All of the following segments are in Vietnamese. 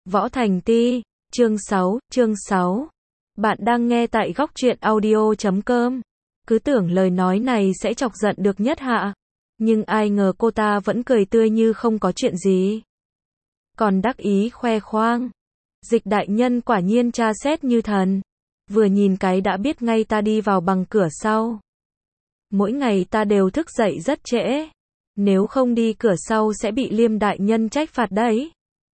Võ Thành Ti, chương 6. Bạn đang nghe tại góc truyện audio.com. Cứ tưởng lời nói này sẽ chọc giận được Nhất Hạ. Nhưng ai ngờ cô ta vẫn cười tươi như không có chuyện gì. Còn đắc ý khoe khoang. Dịch đại nhân quả nhiên tra xét như thần. Vừa nhìn cái đã biết ngay ta đi vào bằng cửa sau. Mỗi ngày ta đều thức dậy rất trễ. Nếu không đi cửa sau sẽ bị Liêm đại nhân trách phạt đấy.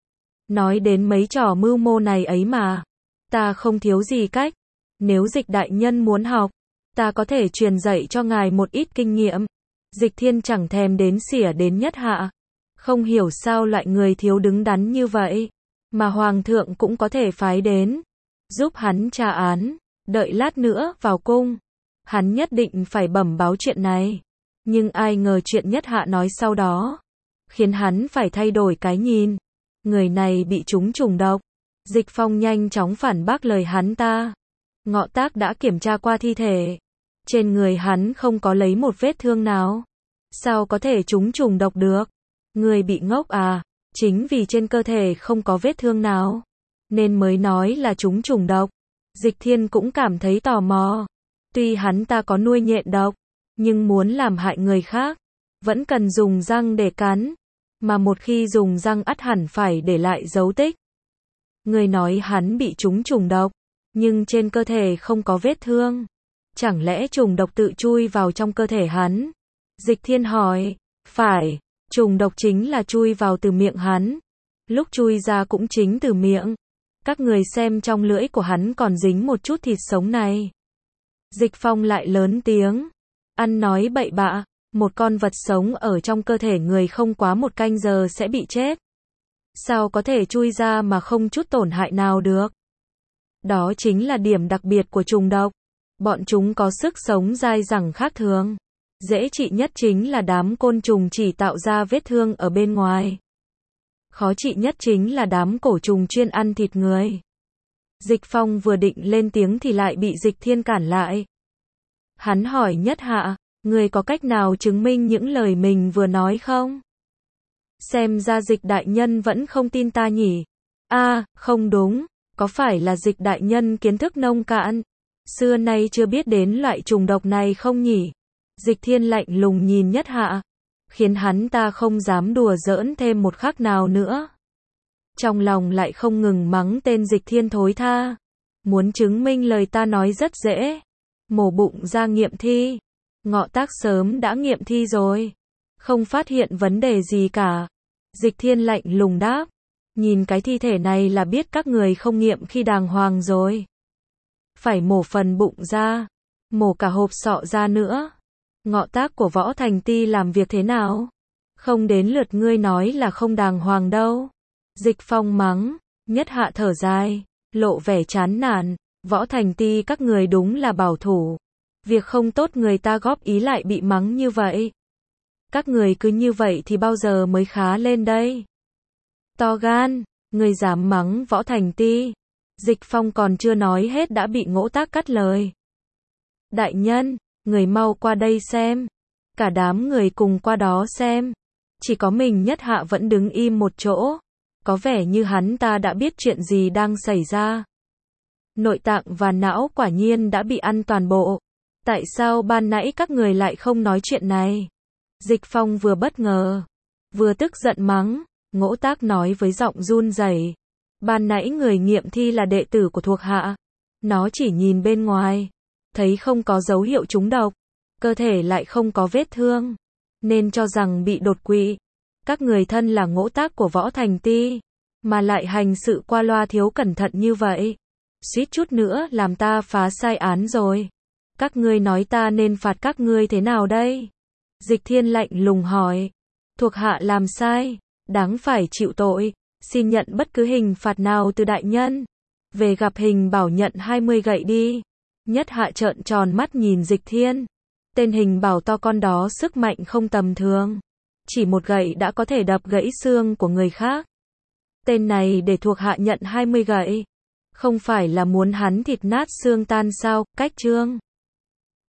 Nói đến mấy trò mưu mô này ấy mà. Ta không thiếu gì cách. Nếu Dịch đại nhân muốn học, ta có thể truyền dạy cho ngài một ít kinh nghiệm. Dịch Thiên chẳng thèm đến xỉa đến Nhất Hạ. Không hiểu sao loại người thiếu đứng đắn như vậy. Mà Hoàng thượng cũng có thể phái đến. Giúp hắn tra án. Đợi lát nữa vào cung. Hắn nhất định phải bẩm báo chuyện này. Nhưng ai ngờ chuyện Nhất Hạ nói sau đó. Khiến hắn phải thay đổi cái nhìn. Người này bị trúng trùng độc. Dịch Phong nhanh chóng phản bác lời hắn ta. Ngọ Tác đã kiểm tra qua thi thể. Trên người hắn không có lấy một vết thương nào. Sao có thể trúng trùng độc được? Người bị ngốc à? Chính vì trên cơ thể không có vết thương nào. Nên mới nói là trúng trùng độc. Dịch Thiên cũng cảm thấy tò mò. Tuy hắn ta có nuôi nhện độc. Nhưng muốn làm hại người khác. Vẫn cần dùng răng để cắn. Mà một khi dùng răng ắt hẳn phải để lại dấu tích. Người nói hắn bị trúng trùng độc. Nhưng trên cơ thể không có vết thương. Chẳng lẽ trùng độc tự chui vào trong cơ thể hắn? Dịch Thiên hỏi. Phải, trùng độc chính là chui vào từ miệng hắn. Lúc chui ra cũng chính từ miệng. Các người xem trong lưỡi của hắn còn dính một chút thịt sống này. Dịch Phong lại lớn tiếng. Ăn nói bậy bạ. Một con vật sống ở trong cơ thể người không quá một canh giờ sẽ bị chết. Sao có thể chui ra mà không chút tổn hại nào được? Đó chính là điểm đặc biệt của trùng độc. Bọn chúng có sức sống dai dẳng khác thường. Dễ trị nhất chính là đám côn trùng chỉ tạo ra vết thương ở bên ngoài. Khó trị nhất chính là đám cổ trùng chuyên ăn thịt người. Dịch Phong vừa định lên tiếng thì lại bị Dịch Thiên cản lại. Hắn hỏi Nhất Hạ, người có cách nào chứng minh những lời mình vừa nói không? Xem ra Dịch đại nhân vẫn không tin ta nhỉ? Không đúng. Có phải là Dịch đại nhân kiến thức nông cạn? Xưa nay chưa biết đến loại trùng độc này không nhỉ? Dịch Thiên lạnh lùng nhìn Nhất Hạ. Khiến hắn ta không dám đùa giỡn thêm một khắc nào nữa. Trong lòng lại không ngừng mắng tên Dịch Thiên thối tha. Muốn chứng minh lời ta nói rất dễ. Mổ bụng ra nghiệm thi. Ngọ Tác sớm đã nghiệm thi rồi. Không phát hiện vấn đề gì cả. Dịch Thiên lạnh lùng đáp. Nhìn cái thi thể này là biết các người không nghiệm khi đàng hoàng rồi. Phải mổ phần bụng ra. Mổ cả hộp sọ ra nữa. Ngọ Tác của Võ Thành Ti làm việc thế nào? Không đến lượt ngươi nói là không đàng hoàng đâu. Dịch Phong mắng. Nhất Hạ thở dài. Lộ vẻ chán nản. Võ Thành Ti các người đúng là bảo thủ. Việc không tốt người ta góp ý lại bị mắng như vậy. Các người cứ như vậy thì bao giờ mới khá lên đây? To gan, người dám mắng Võ Thành Ti. Dịch Phong còn chưa nói hết đã bị Ngỗ Tác cắt lời. Đại nhân, người mau qua đây xem. Cả đám người cùng qua đó xem. Chỉ có mình Nhất Hạ vẫn đứng im một chỗ. Có vẻ như hắn ta đã biết chuyện gì đang xảy ra. Nội tạng và não quả nhiên đã bị ăn toàn bộ. Tại sao ban nãy các người lại không nói chuyện này? Dịch Phong vừa bất ngờ, vừa tức giận mắng. Ngỗ Tác nói với giọng run rẩy. Ban nãy người nghiệm thi là đệ tử của thuộc hạ. Nó chỉ nhìn bên ngoài. Thấy không có dấu hiệu trúng độc. Cơ thể lại không có vết thương. Nên cho rằng bị đột quỵ. Các người thân là Ngỗ Tác của Võ Thành Ti. Mà lại hành sự qua loa thiếu cẩn thận như vậy. Suýt chút nữa làm ta phá sai án rồi. Các ngươi nói ta nên phạt các ngươi thế nào đây? Dịch Thiên lạnh lùng hỏi. Thuộc hạ làm sai. Đáng phải chịu tội. Xin nhận bất cứ hình phạt nào từ đại nhân. Về gặp Hình Bảo nhận 20 gậy đi. Nhất Hạ trợn tròn mắt nhìn Dịch Thiên. Tên Hình Bảo to con đó sức mạnh không tầm thường. Chỉ một gậy đã có thể đập gãy xương của người khác. Tên này để thuộc hạ nhận 20 gậy. Không phải là muốn hắn thịt nát xương tan sao? Cách trương.